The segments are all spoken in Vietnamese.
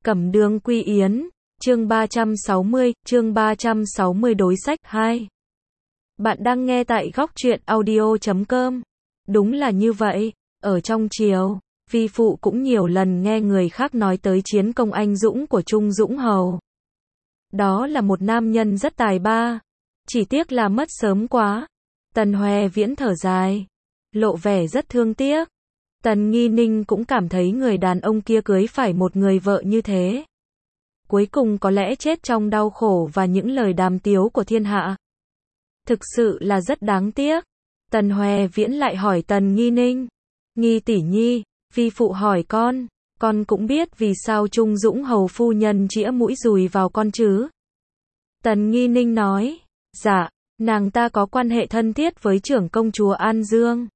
Cẩm Đường Quy Yến, chương 360 đối sách 2. Bạn đang nghe tại góc truyện audio.com. Đúng là như vậy, ở trong triều, vi phụ cũng nhiều lần nghe người khác nói tới chiến công anh dũng của Trung Dũng Hầu. Đó là một nam nhân rất tài ba, chỉ tiếc là mất sớm quá. Tần Hoè Viễn thở dài, lộ vẻ rất thương tiếc. Tần Nghi Ninh cũng cảm thấy người đàn ông kia cưới phải một người vợ như thế, cuối cùng có lẽ chết trong đau khổ và những lời đàm tiếu của thiên hạ. Thực sự là rất đáng tiếc. Tần Hoè Viễn lại hỏi Tần Nghi Ninh, Nghi tỷ nhi, vi phụ hỏi con cũng biết vì sao Trung Dũng Hầu phu nhân chĩa mũi dùi vào con chứ? Tần Nghi Ninh nói, dạ, nàng ta có quan hệ thân thiết với trưởng công chúa An Dương.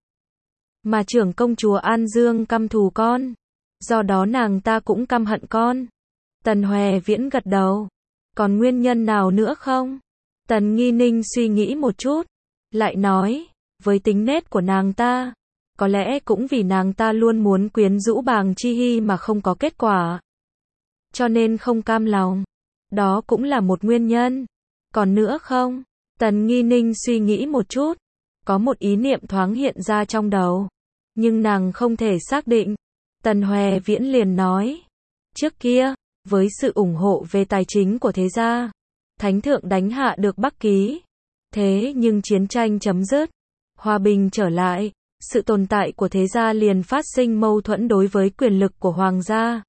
Mà trưởng công chúa An Dương căm thù con, do đó nàng ta cũng căm hận con. Tần Hoè Viễn gật đầu. Còn nguyên nhân nào nữa không? Tần Nghi Ninh suy nghĩ một chút, lại nói, với tính nết của nàng ta, có lẽ cũng vì nàng ta luôn muốn quyến rũ Bàng Chi Hy mà không có kết quả, cho nên không cam lòng. Đó cũng là một nguyên nhân. Còn nữa không? Tần Nghi Ninh suy nghĩ một chút, có một ý niệm thoáng hiện ra trong đầu, nhưng nàng không thể xác định. Tần Hoè Viễn liền nói, trước kia, với sự ủng hộ về tài chính của thế gia, Thánh thượng đánh hạ được Bắc Ký. Thế nhưng chiến tranh chấm dứt, hòa bình trở lại, sự tồn tại của thế gia liền phát sinh mâu thuẫn đối với quyền lực của hoàng gia.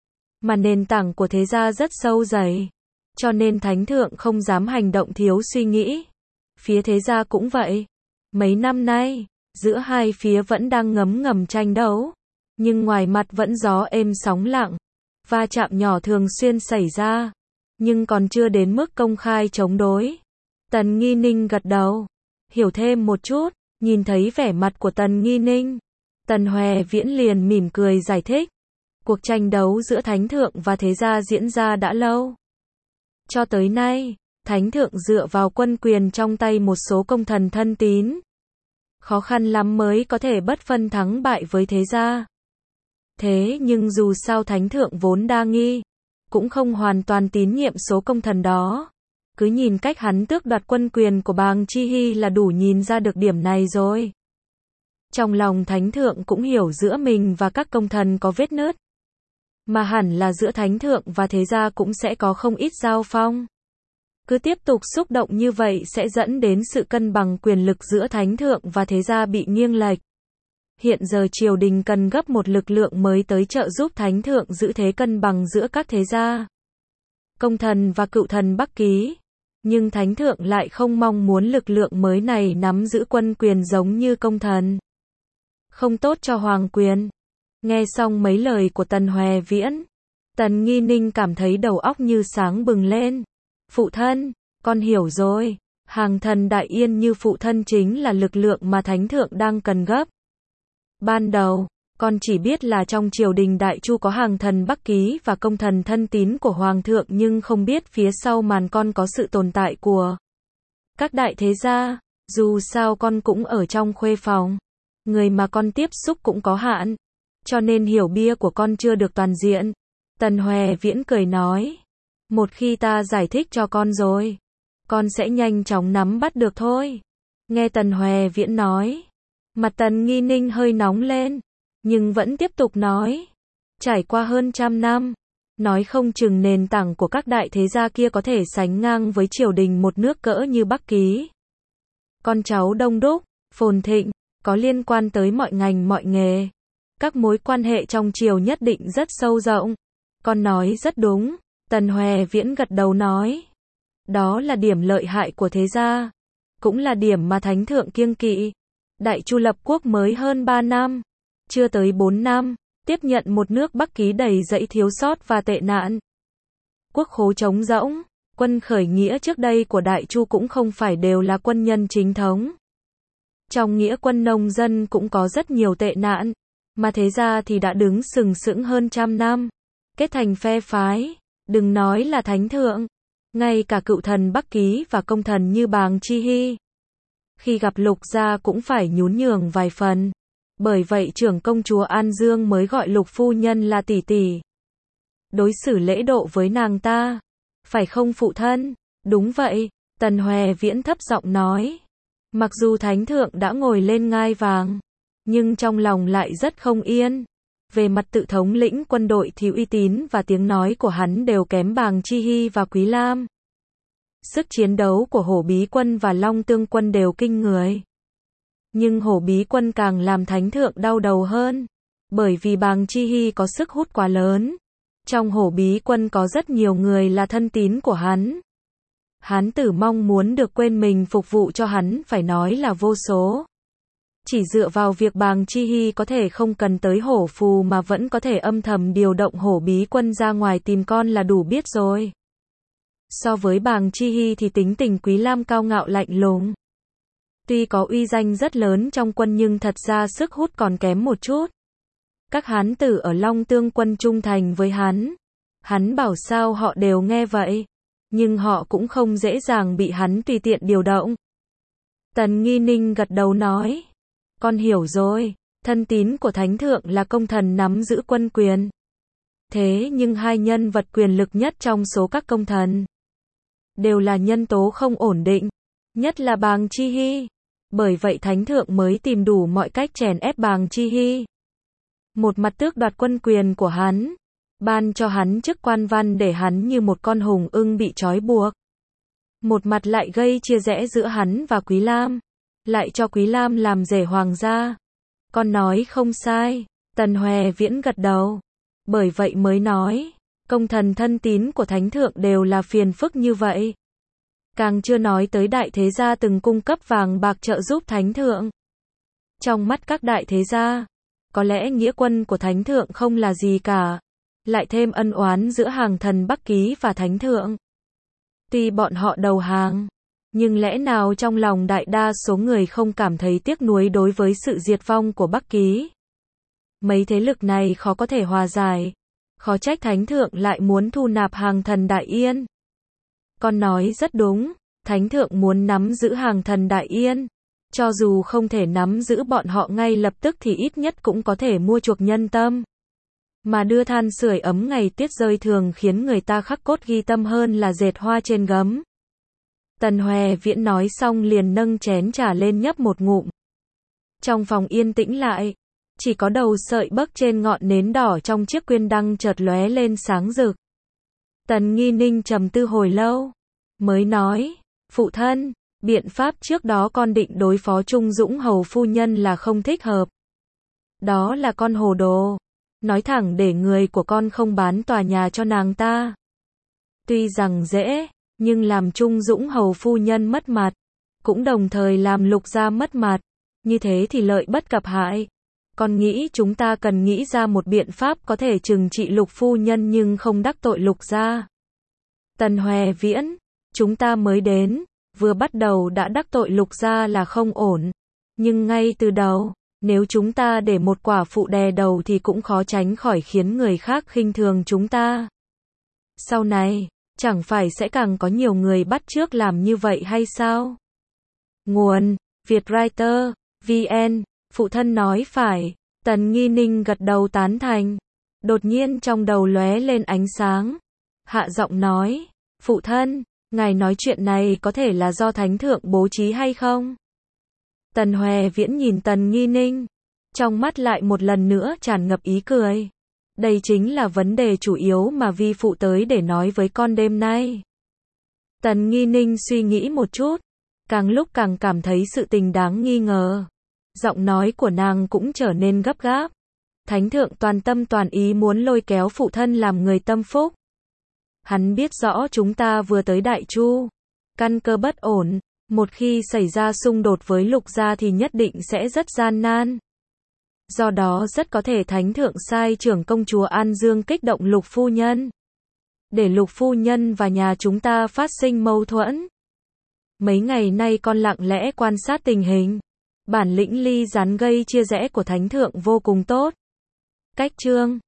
Mà nền tảng của thế gia rất sâu dày, cho nên Thánh thượng không dám hành động thiếu suy nghĩ. Phía thế gia cũng vậy. Mấy năm nay, giữa hai phía vẫn đang ngấm ngầm tranh đấu, nhưng ngoài mặt vẫn gió êm sóng lặng, va chạm nhỏ thường xuyên xảy ra, nhưng còn chưa đến mức công khai chống đối. Tần Nghi Ninh gật đầu, hiểu thêm một chút, nhìn thấy vẻ mặt của Tần Nghi Ninh, Tần Hoè Viễn liền mỉm cười giải thích. Cuộc tranh đấu giữa Thánh thượng và thế gia diễn ra đã lâu. Cho tới nay, Thánh thượng dựa vào quân quyền trong tay một số công thần thân tín, khó khăn lắm mới có thể bất phân thắng bại với thế gia. Thế nhưng dù sao Thánh thượng vốn đa nghi, cũng không hoàn toàn tín nhiệm số công thần đó. Cứ nhìn cách hắn tước đoạt quân quyền của Bàng Chi Hy là đủ nhìn ra được điểm này rồi. Trong lòng Thánh thượng cũng hiểu giữa mình và các công thần có vết nứt, mà hẳn là giữa Thánh thượng và thế gia cũng sẽ có không ít giao phong. Cứ tiếp tục xúc động như vậy sẽ dẫn đến sự cân bằng quyền lực giữa Thánh thượng và thế gia bị nghiêng lệch. Hiện giờ triều đình cần gấp một lực lượng mới tới trợ giúp Thánh thượng giữ thế cân bằng giữa các thế gia, công thần và cựu thần Bắc Ký. Nhưng Thánh thượng lại không mong muốn lực lượng mới này nắm giữ quân quyền giống như công thần. Không tốt cho hoàng quyền. Nghe xong mấy lời của Tần Hoè Viễn, Tần Nghi Ninh cảm thấy đầu óc như sáng bừng lên. Phụ thân, con hiểu rồi. Hàng thần Đại Yên như phụ thân chính là lực lượng mà Thánh thượng đang cần gấp. Ban đầu, con chỉ biết là trong triều đình Đại Chu có hàng thần Bắc Ký và công thần thân tín của Hoàng thượng, nhưng không biết phía sau màn con có sự tồn tại của các đại thế gia. Dù sao con cũng ở trong khuê phòng, người mà con tiếp xúc cũng có hạn, cho nên hiểu bia của con chưa được toàn diện. Tần Hoè Viễn cười nói, một khi ta giải thích cho con rồi, con sẽ nhanh chóng nắm bắt được thôi. Nghe Tần Hoè Viễn nói, mặt Tần Nghi Ninh hơi nóng lên, nhưng vẫn tiếp tục nói, trải qua hơn 100 năm, nói không chừng nền tảng của các đại thế gia kia có thể sánh ngang với triều đình một nước cỡ như Bắc Ký. Con cháu đông đúc, phồn thịnh, có liên quan tới mọi ngành mọi nghề. Các mối quan hệ trong triều nhất định rất sâu rộng. Con nói rất đúng. Tần Hoè Viễn gật đầu nói, đó là điểm lợi hại của thế gia, cũng là điểm mà Thánh thượng kiêng kỵ. Đại Chu lập quốc mới hơn 3 năm, chưa tới 4 năm, tiếp nhận một nước Bắc Ký đầy dẫy thiếu sót và tệ nạn. Quốc khố trống rỗng, quân khởi nghĩa trước đây của Đại Chu cũng không phải đều là quân nhân chính thống. Trong nghĩa quân nông dân cũng có rất nhiều tệ nạn, mà thế gia thì đã đứng sừng sững hơn 100 năm, kết thành phe phái. Đừng nói là Thánh thượng, ngay cả cựu thần Bắc Ký và công thần như Bàng Chi Hy, khi gặp Lục gia cũng phải nhún nhường vài phần. Bởi vậy trưởng công chúa An Dương mới gọi Lục phu nhân là tỷ tỷ. đối xử lễ độ với nàng ta. Phải không phụ thân? Đúng vậy, Tần Hoè Viễn thấp giọng nói. Mặc dù thánh thượng đã ngồi lên ngai vàng, nhưng trong lòng lại rất không yên. Về mặt tự thống lĩnh quân đội thì uy tín và tiếng nói của hắn đều kém Bàng Chi Hy và Quý Lam. Sức chiến đấu của Hổ Bí Quân và Long Tương Quân đều kinh người. Nhưng Hổ Bí Quân càng làm thánh thượng đau đầu hơn, bởi vì Bàng Chi Hy có sức hút quá lớn. Trong Hổ Bí Quân có rất nhiều người là thân tín của hắn. Hán tử mong muốn được quên mình phục vụ cho hắn phải nói là vô số. Chỉ dựa vào việc Bàng Chi Hy có thể không cần tới Hổ Phù mà vẫn có thể âm thầm điều động Hổ Bí Quân ra ngoài tìm con là đủ biết rồi. So với Bàng Chi Hy thì tính tình Quý Lam cao ngạo lạnh lùng. Tuy có uy danh rất lớn trong quân nhưng thật ra sức hút còn kém một chút. Các hán tử ở Long Tương Quân trung thành với hắn. Hắn bảo sao họ đều nghe vậy. Nhưng họ cũng không dễ dàng bị hắn tùy tiện điều động. Tần Nghi Ninh gật đầu nói. Con hiểu rồi, thân tín của thánh thượng là công thần nắm giữ quân quyền. Thế nhưng hai nhân vật quyền lực nhất trong số các công thần đều là nhân tố không ổn định, nhất là Bàng Chi Hy. Bởi vậy thánh thượng mới tìm đủ mọi cách chèn ép Bàng Chi Hy. Một mặt tước đoạt quân quyền của hắn, ban cho hắn chức quan văn để hắn như một con hùng ưng bị trói buộc. Một mặt lại gây chia rẽ giữa hắn và Quý Lam, lại cho Quý Lam làm rể hoàng gia. Con nói không sai, Tần Hoè Viễn gật đầu. Bởi vậy mới nói, công thần thân tín của thánh thượng đều là phiền phức như vậy. Càng chưa nói tới đại thế gia từng cung cấp vàng bạc trợ giúp thánh thượng. Trong mắt các đại thế gia, có lẽ nghĩa quân của thánh thượng không là gì cả. Lại thêm ân oán giữa hàng thần Bắc Ký và thánh thượng. Tuy bọn họ đầu hàng, nhưng lẽ nào trong lòng đại đa số người không cảm thấy tiếc nuối đối với sự diệt vong của Bắc Ký. Mấy thế lực này khó có thể hòa giải. Khó trách thánh thượng lại muốn thu nạp hàng thần Đại Yên. Con nói rất đúng, thánh thượng muốn nắm giữ hàng thần Đại Yên. Cho dù không thể nắm giữ bọn họ ngay lập tức thì ít nhất cũng có thể mua chuộc nhân tâm. Mà đưa than sưởi ấm ngày tiết rơi thường khiến người ta khắc cốt ghi tâm hơn là dệt hoa trên gấm. Tần Hoè Viễn nói xong liền nâng chén trà lên nhấp một ngụm. Trong phòng yên tĩnh lại, chỉ có đầu sợi bấc trên ngọn nến đỏ trong chiếc quyên đăng chợt lóe lên sáng rực. Tần Nghi Ninh trầm tư hồi lâu, mới nói, phụ thân, biện pháp trước đó con định đối phó Trung Dũng hầu phu nhân là không thích hợp. Đó là con hồ đồ. Nói thẳng để người của con không bán tòa nhà cho nàng ta. Tuy rằng dễ, nhưng làm Trung Dũng hầu phu nhân mất mặt, cũng đồng thời làm Lục gia mất mặt. Như thế thì lợi bất cập hại. Con nghĩ chúng ta cần nghĩ ra một biện pháp có thể trừng trị Lục phu nhân nhưng không đắc tội Lục gia. Tần Hoè Viễn, chúng ta mới đến, vừa bắt đầu đã đắc tội Lục gia là không ổn. Nhưng ngay từ đầu, nếu chúng ta để một quả phụ đè đầu thì cũng khó tránh khỏi khiến người khác khinh thường chúng ta. Sau này, chẳng phải sẽ càng có nhiều người bắt chước làm như vậy hay sao? Nguồn: Vietwriter, VN, phụ thân nói phải. Tần Nghi Ninh gật đầu tán thành. Đột nhiên trong đầu lóe lên ánh sáng. Hạ giọng nói, phụ thân, ngài nói chuyện này có thể là do thánh thượng bố trí hay không? Tần Hoè Viễn nhìn Tần Nghi Ninh, trong mắt lại một lần nữa tràn ngập ý cười. Đây chính là vấn đề chủ yếu mà vi phụ tới để nói với con đêm nay. Tần Nghi Ninh suy nghĩ một chút, càng lúc càng cảm thấy sự tình đáng nghi ngờ. Giọng nói của nàng cũng trở nên gấp gáp. Thánh thượng toàn tâm toàn ý muốn lôi kéo phụ thân làm người tâm phúc. Hắn biết rõ chúng ta vừa tới Đại Chu, căn cơ bất ổn. Một khi xảy ra xung đột với Lục gia thì nhất định sẽ rất gian nan. Do đó rất có thể thánh thượng sai trưởng công chúa An Dương kích động Lục phu nhân, để Lục phu nhân và nhà chúng ta phát sinh mâu thuẫn. Mấy ngày nay con lặng lẽ quan sát tình hình. Bản lĩnh ly gián gây chia rẽ của thánh thượng vô cùng tốt. Cách chương